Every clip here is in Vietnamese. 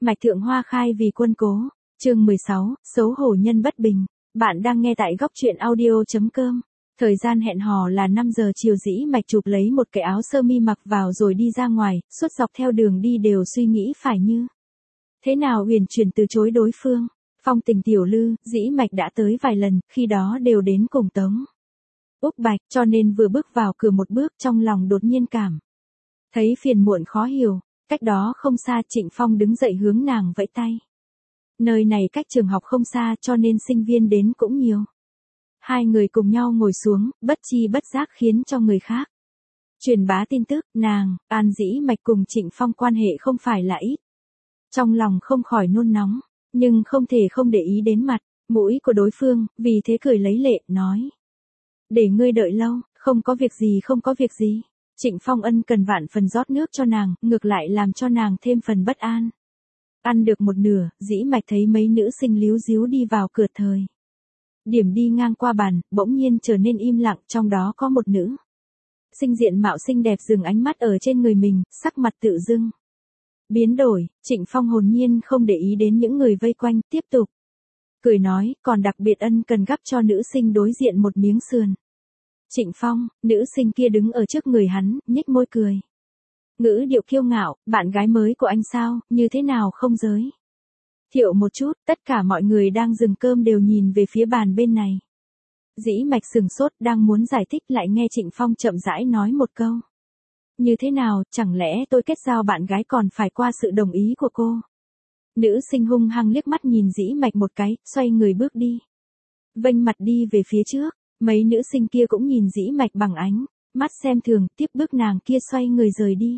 Mạch Thượng Hoa khai vì quân cố. Chương 16, xấu hổ nhân bất bình. Bạn đang nghe tại góc truyện audio.com. Thời gian hẹn hò là 5 giờ chiều. Dĩ Mạch chụp lấy một cái áo sơ mi mặc vào rồi đi ra ngoài, suốt dọc theo đường đi đều suy nghĩ phải như thế nào uyển chuyển từ chối đối phương. Phong Tình tiểu lư, Dĩ Mạch đã tới vài lần, khi đó đều đến cùng Tống Úc Bạch, cho nên vừa bước vào cửa một bước trong lòng đột nhiên cảm thấy phiền muộn khó hiểu. Cách đó không xa Trịnh Phong đứng dậy hướng nàng vẫy tay. Nơi này cách trường học không xa cho nên sinh viên đến cũng nhiều. Hai người cùng nhau ngồi xuống, bất chi bất giác khiến cho người khác truyền bá tin tức, nàng, An Dĩ Mạch cùng Trịnh Phong quan hệ không phải là ít. Trong lòng không khỏi nôn nóng, nhưng không thể không để ý đến mặt, mũi của đối phương, vì thế cười lấy lệ, nói. Để ngươi đợi lâu, không có việc gì không có việc gì. Trịnh Phong ân cần vạn phần rót nước cho nàng, ngược lại làm cho nàng thêm phần bất an. Ăn được một nửa, Dĩ Mạch thấy mấy nữ sinh líu díu đi vào cửa thời điểm đi ngang qua bàn, bỗng nhiên trở nên im lặng, trong đó có một nữ sinh diện mạo xinh đẹp dừng ánh mắt ở trên người mình, sắc mặt tự dưng biến đổi. Trịnh Phong hồn nhiên không để ý đến những người vây quanh, tiếp tục cười nói, còn đặc biệt ân cần gắp cho nữ sinh đối diện một miếng sườn. Trịnh Phong, nữ sinh kia đứng ở trước người hắn, nhếch môi cười. Ngữ điệu kiêu ngạo, bạn gái mới của anh sao, như thế nào không giới thiệu một chút. Tất cả mọi người đang dừng cơm đều nhìn về phía bàn bên này. Dĩ Mạch sừng sốt, đang muốn giải thích lại nghe Trịnh Phong chậm rãi nói một câu. Như thế nào, chẳng lẽ tôi kết giao bạn gái còn phải qua sự đồng ý của cô? Nữ sinh hung hăng liếc mắt nhìn Dĩ Mạch một cái, xoay người bước đi. Vênh mặt đi về phía trước, mấy nữ sinh kia cũng nhìn Dĩ Mạch bằng ánh mắt xem thường, tiếp bước nàng kia xoay người rời đi.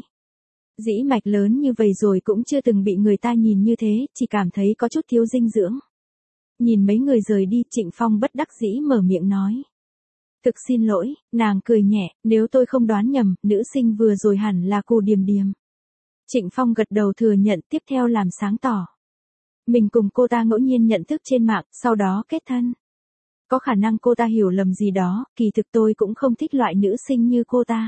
Dĩ Mạch lớn như vậy rồi cũng chưa từng bị người ta nhìn như thế, chỉ cảm thấy có chút thiếu dinh dưỡng. Nhìn mấy người rời đi, Trịnh Phong bất đắc dĩ mở miệng nói. Thực xin lỗi, nàng cười nhẹ, nếu tôi không đoán nhầm, nữ sinh vừa rồi hẳn là Cù Điềm Điềm. Trịnh Phong gật đầu thừa nhận, tiếp theo làm sáng tỏ. Mình cùng cô ta ngẫu nhiên nhận thức trên mạng, sau đó kết thân. Có khả năng cô ta hiểu lầm gì đó, kỳ thực tôi cũng không thích loại nữ sinh như cô ta.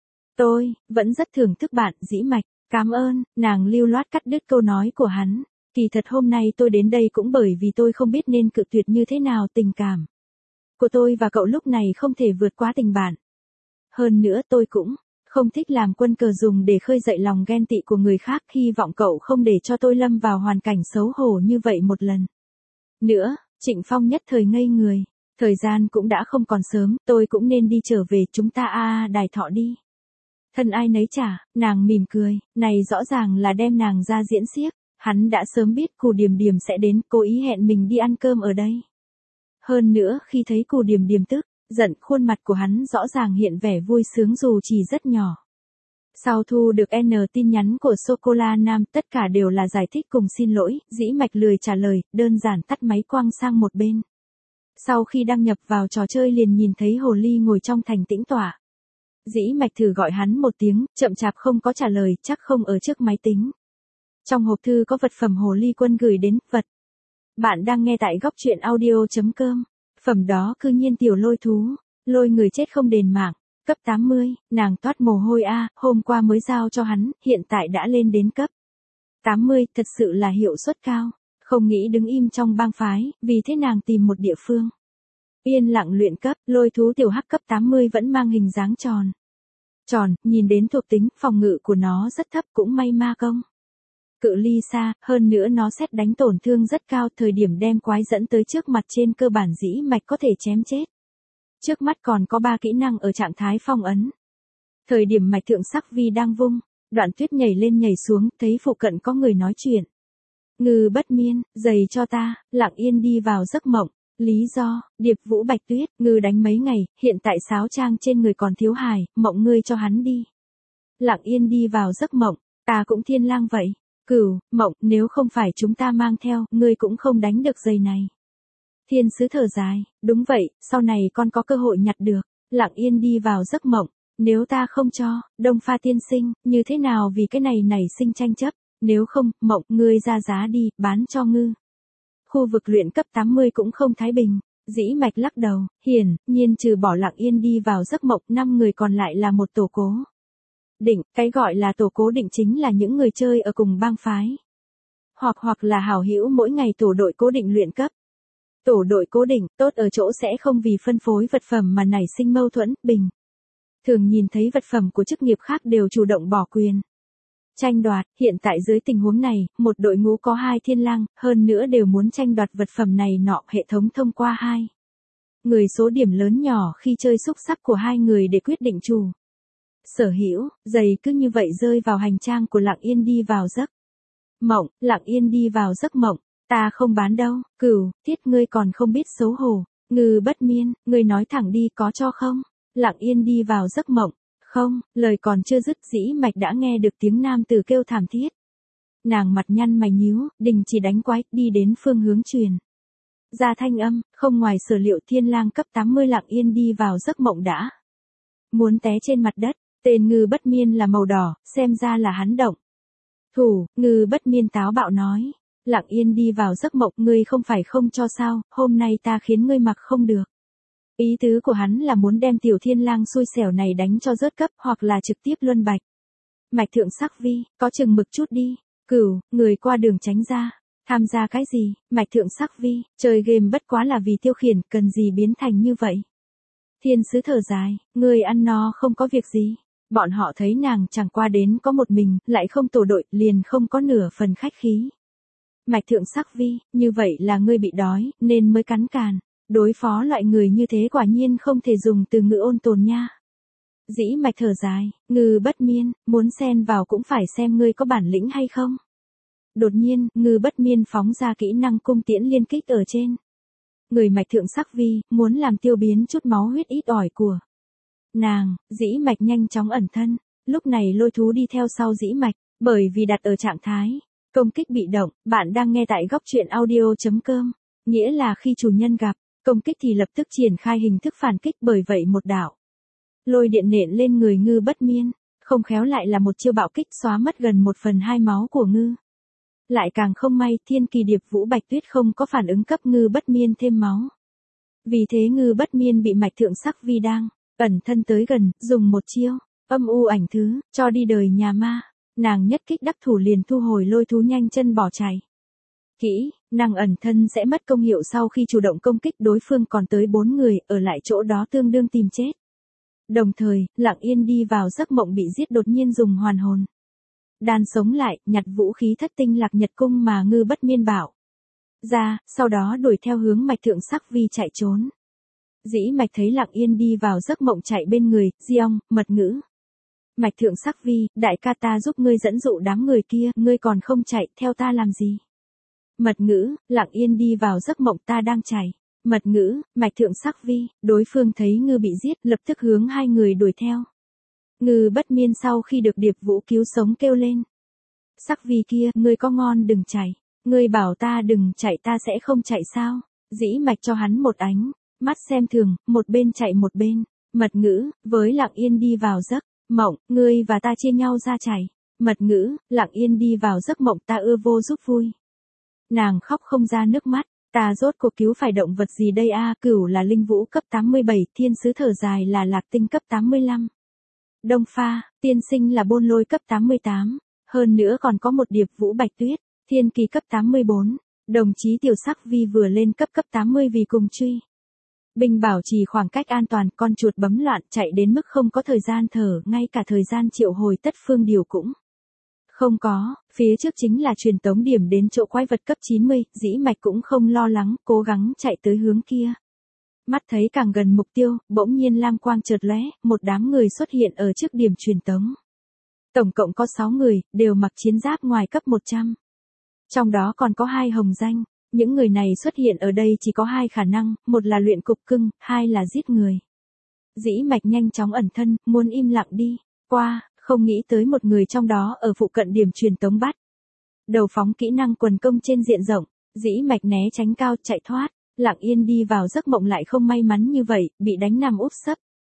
Tôi vẫn rất thưởng thức bạn, Dĩ Mạch, cảm ơn. Nàng lưu loát cắt đứt câu nói của hắn. Kỳ thật hôm nay tôi đến đây cũng bởi vì tôi không biết nên cự tuyệt như thế nào. Tình cảm của tôi và cậu lúc này không thể vượt quá tình bạn. Hơn nữa tôi cũng không thích làm quân cờ dùng để khơi dậy lòng ghen tị của người khác, hy vọng cậu không để cho tôi lâm vào hoàn cảnh xấu hổ như vậy một lần nữa. Trịnh Phong nhất thời ngây người. Thời gian cũng đã không còn sớm, tôi cũng nên đi trở về, chúng ta đài thọ đi. Thân ai nấy trả, nàng mỉm cười, này rõ ràng là đem nàng ra diễn xiếc. Hắn đã sớm biết Cù Điềm Điềm sẽ đến, cố ý hẹn mình đi ăn cơm ở đây. Hơn nữa khi thấy Cù Điềm Điềm tức giận, khuôn mặt của hắn rõ ràng hiện vẻ vui sướng dù chỉ rất nhỏ. Sau thu được N tin nhắn của Sô-cô-la Nam, tất cả đều là giải thích cùng xin lỗi. Dĩ Mạch lười trả lời, đơn giản tắt máy quăng sang một bên. Sau khi đăng nhập vào trò chơi liền nhìn thấy Hồ Ly ngồi trong thành tĩnh tọa. Dĩ Mạch thử gọi hắn một tiếng, chậm chạp không có trả lời, chắc không ở trước máy tính. Trong hộp thư có vật phẩm Hồ Ly Quân gửi đến, vật. Bạn đang nghe tại góc truyện audio.com. Phẩm đó cư nhiên tiểu lôi thú, lôi người chết không đền mạng. Cấp 80, nàng toát mồ hôi hôm qua mới giao cho hắn, hiện tại đã lên đến cấp 80, thật sự là hiệu suất cao. Không nghĩ đứng im trong bang phái, vì thế nàng tìm một địa phương yên lặng luyện cấp. Lôi thú tiểu hắc cấp 80 vẫn mang hình dáng tròn. Nhìn đến thuộc tính, phòng ngự của nó rất thấp, cũng may ma công cự ly xa, hơn nữa nó xét đánh tổn thương rất cao, thời điểm đem quái dẫn tới trước mặt trên cơ bản Dĩ Mạch có thể chém chết. Trước mắt còn có 3 kỹ năng ở trạng thái phong ấn. Thời điểm Mạch Thượng Sắc Vi đang vung Đoạn Tuyết nhảy lên nhảy xuống, thấy phụ cận có người nói chuyện. Ngư bất miên, giày cho ta, lặng yên đi vào giấc mộng. Lý do, Điệp Vũ Bạch Tuyết, ngư đánh mấy ngày, hiện tại sáo trang trên người còn thiếu hài, mộng ngươi cho hắn đi. Lặng yên đi vào giấc mộng, ta cũng thiên lang vậy. Cửu, mộng, nếu không phải chúng ta mang theo, ngươi cũng không đánh được giày này. Thiên sứ thở dài, đúng vậy, sau này con có cơ hội nhặt được. Lặng yên đi vào giấc mộng, nếu ta không cho, Đông Pha tiên sinh, như thế nào vì cái này nảy sinh tranh chấp, nếu không, mộng, ngươi ra giá đi, bán cho ngư. Khu vực luyện cấp 80 cũng không thái bình. Dĩ Mạch lắc đầu, hiển nhiên trừ bỏ Lặng yên đi vào giấc mộng, 5 người còn lại là một tổ cố định. Cái gọi là tổ cố định chính là những người chơi ở cùng bang phái. hoặc là hảo hữu mỗi ngày tổ đội cố định luyện cấp. Tổ đội cố định, tốt ở chỗ sẽ không vì phân phối vật phẩm mà nảy sinh mâu thuẫn, bình. Thường nhìn thấy vật phẩm của chức nghiệp khác đều chủ động bỏ quyền. Tranh đoạt, hiện tại dưới tình huống này, một đội ngũ có 2 thiên lang, hơn nữa đều muốn tranh đoạt vật phẩm này nọ, hệ thống thông qua 2 người số điểm lớn nhỏ khi chơi xúc sắc của 2 người để quyết định chủ. Sở hữu, giày cứ như vậy rơi vào hành trang của Lặng Yên đi vào giấc mộng, Lặng Yên đi vào giấc mộng, ta không bán đâu, Cửu, Tiết ngươi còn không biết xấu hổ, Ngư Bất Miên, ngươi nói thẳng đi có cho không? Lặng Yên đi vào giấc mộng, không, lời còn chưa dứt Dĩ Mạch đã nghe được tiếng nam tử kêu thảm thiết. Nàng mặt nhăn mày nhíu, đình chỉ đánh quái, đi đến phương hướng truyền. Ra thanh âm, không ngoài sở liệu thiên lang cấp 80 Lặng Yên đi vào giấc mộng đã. Muốn té trên mặt đất, tên Ngư Bất Miên là màu đỏ, xem ra là hắn động. Thủ, Ngư Bất Miên táo bạo nói. Lặng Yên đi vào giấc mộng, ngươi không phải không cho sao, hôm nay ta khiến ngươi mặc không được. Ý tứ của hắn là muốn đem tiểu thiên lang xui xẻo này đánh cho rớt cấp hoặc là trực tiếp luân bạch. Mạch Thượng Sắc Vi, có chừng mực chút đi. Cửu, người qua đường tránh ra. Tham gia cái gì? Mạch Thượng Sắc Vi, chơi game bất quá là vì tiêu khiển, cần gì biến thành như vậy? Thiên sứ thở dài, người ăn no không có việc gì. Bọn họ thấy nàng chẳng qua đến có một mình, lại không tổ đội, liền không có nửa phần khách khí. Mạch Thượng Sắc Vi, như vậy là ngươi bị đói, nên mới cắn càn. Đối phó loại người như thế quả nhiên không thể dùng từ ngữ ôn tồn nha. Dĩ Mạch thở dài, Ngư Bất Miên, muốn xen vào cũng phải xem ngươi có bản lĩnh hay không. Đột nhiên, Ngư Bất Miên phóng ra kỹ năng cung tiễn liên kích ở trên người Mạch Thượng Sắc Vi, muốn làm tiêu biến chút máu huyết ít ỏi của nàng. Dĩ Mạch nhanh chóng ẩn thân, lúc này lôi thú đi theo sau Dĩ Mạch, bởi vì đặt ở trạng thái công kích bị động. Bạn đang nghe tại góc truyện audio.com, nghĩa là khi chủ nhân gặp công kích thì lập tức triển khai hình thức phản kích, bởi vậy một đạo lôi điện nện lên người Ngư Bất Miên, không khéo lại là một chiêu bạo kích xóa mất gần 1/2 máu của Ngư. Lại càng không may, Thiên Kỳ Điệp Vũ Bạch Tuyết không có phản ứng cấp Ngư Bất Miên thêm máu. Vì thế Ngư Bất Miên bị Mạch Thượng Sắc Vi đang ẩn thân tới gần, dùng một chiêu âm u ảnh thứ, cho đi đời nhà ma. Nàng nhất kích đắc thủ liền thu hồi lôi thú, nhanh chân bỏ chạy. Kỹ năng ẩn thân sẽ mất công hiệu sau khi chủ động công kích đối phương, còn tới 4 người, ở lại chỗ đó tương đương tìm chết. Đồng thời, Lặng Yên đi vào giấc mộng bị giết đột nhiên dùng hoàn hồn đan sống lại, nhặt vũ khí thất tinh Lạc Nhật Cung mà Ngư Bất Miên bảo ra, sau đó đuổi theo hướng Mạch Thượng Sắc Vi chạy trốn. Dĩ Mạch thấy Lặng Yên đi vào giấc mộng chạy bên người, Diong, mật ngữ. Mạch Thượng Sắc Vi, đại ca ta giúp ngươi dẫn dụ đám người kia, ngươi còn không chạy, theo ta làm gì? Mật ngữ, Lặng Yên đi vào giấc mộng, ta đang chạy. Mật ngữ, Mạch Thượng Sắc Vi, đối phương thấy Ngư bị giết, lập tức hướng 2 người đuổi theo. Ngư Bất Miên sau khi được Điệp Vũ cứu sống kêu lên. Sắc Vi kia, ngươi có ngon đừng chạy. Ngươi bảo ta đừng chạy ta sẽ không chạy sao? Dĩ Mạch cho hắn một ánh mắt xem thường, một bên chạy một bên. Mật ngữ, với Lặng Yên đi vào giấc mộng, ngươi và ta chia nhau ra chạy. Mật ngữ, Lặng Yên đi vào giấc mộng, ta ưa vô giúp vui. Nàng khóc không ra nước mắt, ta rốt cuộc cứu phải động vật gì đây a? Cửu là linh vũ cấp 87, thiên sứ thở dài là lạc tinh cấp 85. Đông Pha, tiên sinh là bôn lôi cấp 88, hơn nữa còn có một Điệp Vũ Bạch Tuyết, thiên kỳ cấp 84, đồng chí Tiểu Sắc Vi vừa lên cấp 80 vì cùng truy binh bảo trì khoảng cách an toàn, con chuột bấm loạn chạy đến mức không có thời gian thở, ngay cả thời gian triệu hồi tất phương điều cũng không có. Phía trước chính là truyền tống điểm đến chỗ quái vật cấp 90, Dĩ Mạch cũng không lo lắng, cố gắng chạy tới hướng kia. Mắt thấy càng gần mục tiêu, bỗng nhiên lam quang chợt lóe, một đám người xuất hiện ở trước điểm truyền tống. Tổng cộng có 6 người, đều mặc chiến giáp ngoài cấp 100. Trong đó còn có 2 hồng danh. Những người này xuất hiện ở đây chỉ có 2 khả năng, một là luyện cục cưng, 2 là giết người. Dĩ Mạch nhanh chóng ẩn thân, muốn im lặng đi qua, không nghĩ tới một người trong đó ở phụ cận điểm truyền tống bắt đầu phóng kỹ năng quần công trên diện rộng. Dĩ Mạch né tránh cao chạy thoát. Lặng Yên đi vào giấc mộng lại không may mắn như vậy, bị đánh nằm úp sấp.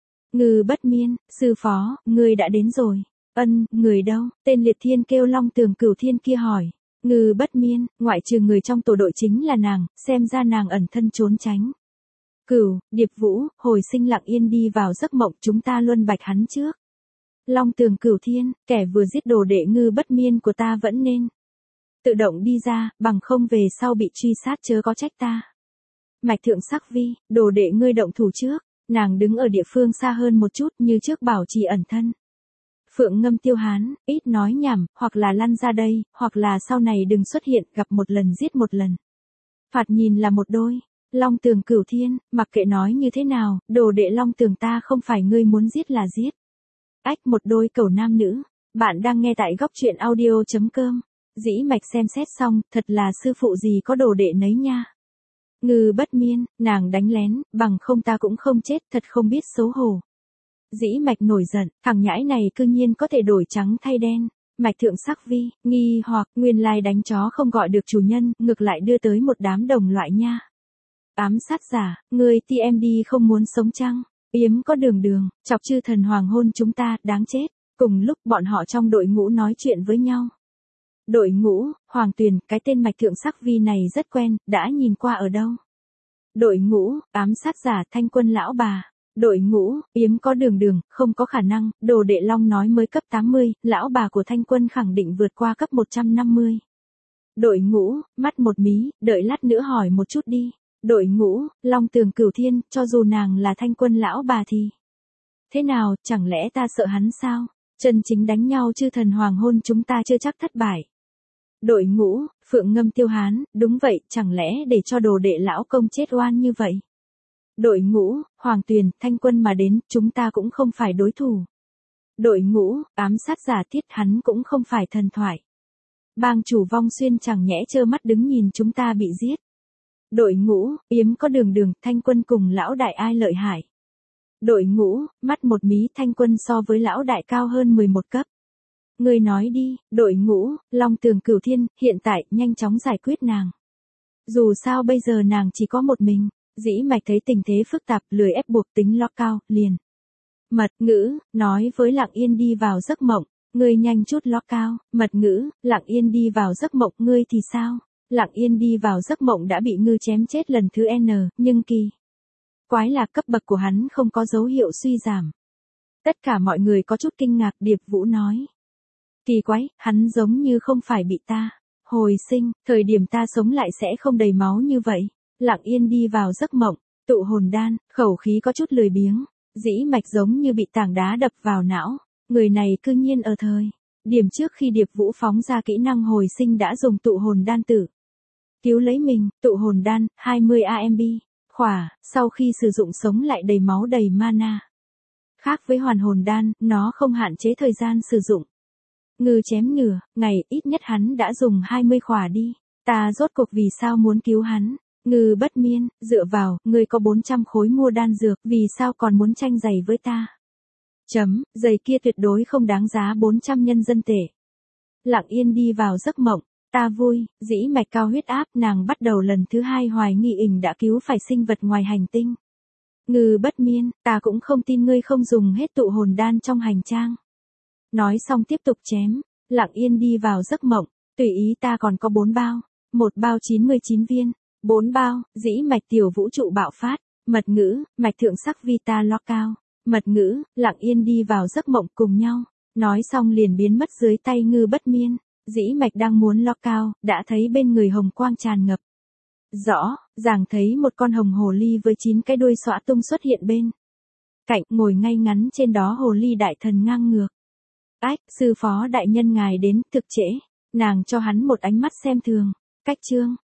Ngư Bất Miên, sư phó, ngươi đã đến rồi. Ân, người đâu? Tên Liệt Thiên kêu Long Tường Cửu Thiên kia hỏi. Ngư Bất Miên, ngoại trừ người trong tổ đội chính là nàng, xem ra nàng ẩn thân trốn tránh. Cửu, Điệp Vũ, hồi sinh. Lặng Yên đi vào giấc mộng, chúng ta luân bạch hắn trước. Long Tường Cửu Thiên, kẻ vừa giết đồ đệ Ngư Bất Miên của ta vẫn nên tự động đi ra, bằng không về sau bị truy sát chớ có trách ta. Mạch Thượng Sắc Vi, đồ đệ ngươi động thủ trước, nàng đứng ở địa phương xa hơn một chút như trước bảo trì ẩn thân. Phượng Ngâm Tiêu Hán, ít nói nhảm, hoặc là lăn ra đây, hoặc là sau này đừng xuất hiện, gặp một lần giết một lần. Phạt nhìn là một đôi. Long Tường Cửu Thiên, mặc kệ nói như thế nào, đồ đệ Long Tường ta không phải ngươi muốn giết là giết. Ách, một đôi cẩu nam nữ. Bạn đang nghe tại góc truyện audio.com. Dĩ Mạch xem xét xong, thật là sư phụ gì có đồ đệ nấy nha. Ngư Bất Miên, nàng đánh lén, bằng không ta cũng không chết, thật không biết xấu hổ. Dĩ Mạch nổi giận, thằng nhãi này cư nhiên có thể đổi trắng thay đen. Mạch Thượng Sắc Vi, nghi hoặc, nguyên lai đánh chó không gọi được chủ nhân, ngược lại đưa tới một đám đồng loại nha. Ám sát giả, người TMD không muốn sống chăng? Yếm có đường, chọc chư thần hoàng hôn chúng ta, đáng chết. Cùng lúc bọn họ trong đội ngũ nói chuyện với nhau. Đội ngũ, Hoàng Tuyền, cái tên Mạch Thượng Sắc Vi này rất quen, đã nhìn qua ở đâu? Đội ngũ, ám sát giả Thanh Quân lão bà. Đội ngũ, Yếm có đường, không có khả năng, đồ đệ Long nói mới cấp 80, lão bà của Thanh Quân khẳng định vượt qua cấp 150. Đội ngũ, mắt một mí, đợi lát nữa hỏi một chút đi. Đội ngũ, Long Tường Cửu Thiên, cho dù nàng là Thanh Quân lão bà thì. Thế nào, chẳng lẽ ta sợ hắn sao? Chân chính đánh nhau chư thần hoàng hôn chúng ta chưa chắc thất bại. Đội ngũ, Phượng Ngâm Tiêu Hán, đúng vậy, chẳng lẽ để cho đồ đệ lão công chết oan như vậy? Đội ngũ, Hoàng Tuyền, Thanh Quân mà đến, chúng ta cũng không phải đối thủ. Đội ngũ, ám sát giả Thiết, hắn cũng không phải thần thoại. Bang chủ Vong Xuyên chẳng nhẽ trơ mắt đứng nhìn chúng ta bị giết. Đội ngũ, Yếm có đường, Thanh Quân cùng lão đại ai lợi hại. Đội ngũ, mắt một mí, Thanh Quân so với lão đại cao hơn 11 cấp. Người nói đi, đội ngũ, Long Tường Cửu Thiên, hiện tại, nhanh chóng giải quyết nàng. Dù sao bây giờ nàng chỉ có một mình, Dĩ Mạch thấy tình thế phức tạp, lười ép buộc tính lock cao, liền. Mật ngữ, nói với Lặng Yên đi vào giấc mộng, ngươi nhanh chút lock cao, mật ngữ, Lặng Yên đi vào giấc mộng, ngươi thì sao? Lặng Yên đi vào giấc mộng đã bị ngư chém chết lần thứ N, nhưng kỳ quái là cấp bậc của hắn không có dấu hiệu suy giảm. Tất cả mọi người có chút kinh ngạc, Điệp Vũ nói. Kỳ quái, hắn giống như không phải bị ta hồi sinh, thời điểm ta sống lại sẽ không đầy máu như vậy. Lặng Yên đi vào giấc mộng, tụ hồn đan, khẩu khí có chút lười biếng. Dĩ Mạch giống như bị tảng đá đập vào não, người này cư nhiên ở thời điểm trước khi Điệp Vũ phóng ra kỹ năng hồi sinh đã dùng tụ hồn đan tử cứu lấy mình. Tụ hồn đan, 20 AMB, khỏa, sau khi sử dụng sống lại đầy máu đầy mana. Khác với hoàn hồn đan, nó không hạn chế thời gian sử dụng. Ngư chém nửa ngày, ít nhất hắn đã dùng 20 khỏa đi. Ta rốt cuộc vì sao muốn cứu hắn? Ngư Bất Miên, dựa vào, ngươi có 400 khối mua đan dược, vì sao còn muốn tranh giày với ta? Giày kia tuyệt đối không đáng giá 400 nhân dân tệ. Lặng Yên đi vào giấc mộng, ta vui, Dĩ Mạch cao huyết áp, nàng bắt đầu lần thứ 2 hoài nghi ình đã cứu phải sinh vật ngoài hành tinh. Ngư Bất Miên, ta cũng không tin ngươi không dùng hết tụ hồn đan trong hành trang. Nói xong tiếp tục chém, Lặng Yên đi vào giấc mộng, tùy ý ta còn có 4 bao, một bao 99 viên. 4 bao, Dĩ Mạch tiểu vũ trụ bạo phát, mật ngữ, Mạch Thượng Sắc Vi ta lock cao, mật ngữ, Lặng Yên đi vào giấc mộng cùng nhau, nói xong liền biến mất dưới tay Ngư Bất Miên. Dĩ Mạch đang muốn lock cao, đã thấy bên người hồng quang tràn ngập. Rõ ràng thấy một con hồng hồ ly với 9 cái đuôi xõa tung xuất hiện bên cạnh, ngồi ngay ngắn trên đó hồ ly đại thần ngang ngược. Ách, sư phó đại nhân ngài đến, thực trễ, nàng cho hắn một ánh mắt xem thường. Cách chương